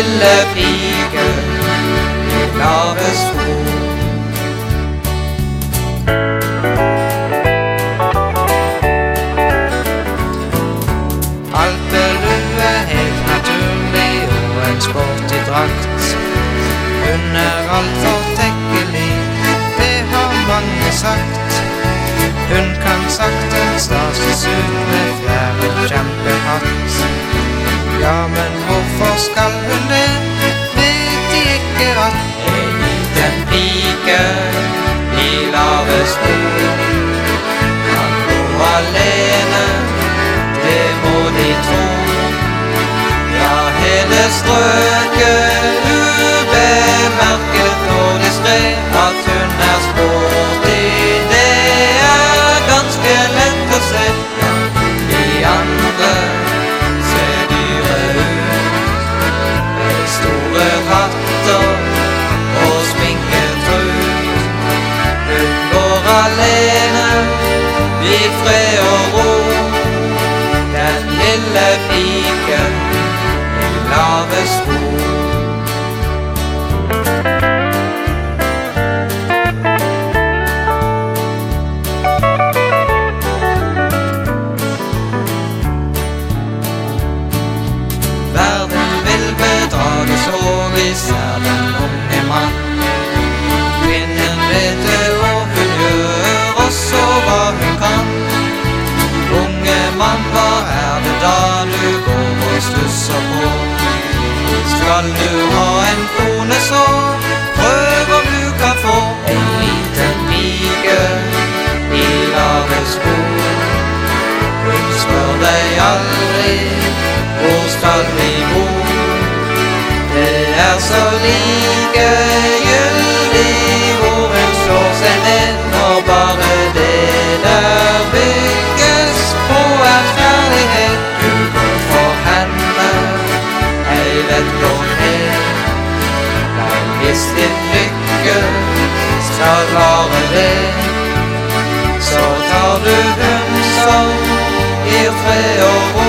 lille pike i lave sko. Alpelue helt naturlig og en sporty drakt. Hun alt for tekkelig, det har mange sagt. Hun kan saktens stas ut med fjær og kjempehatt. Ja, men hvorfor skal hun det, vet de ikke at en liten pike i lave sko kan gå alene, det må de tro. Ja, hele strøket ubemerket og diskret at hun sporty, det ganske lett å se. Ja, de andre ser dyre ut, med store hatter og sminket ut. Hun går alene i fred og ro, den lille piken i lave sko. Verden vil bedrages, og især den unge mann. Kvinnen vet det, og hun gjør også hva hun kan. Unge mann, hva det da du går og stusser på? Skal du ha en kone, så prøv om du kan få en liten pike i lave sko. Hun spør deg aldri, hvor skal vi bo? Det så likegyldig hvor hun slår seg ned, når bare det der bygges på kjærlighet. Du går for henne, ei vet gå ned. Men hvis din lykke skal vare det, så tar du hun som gir fred og ro.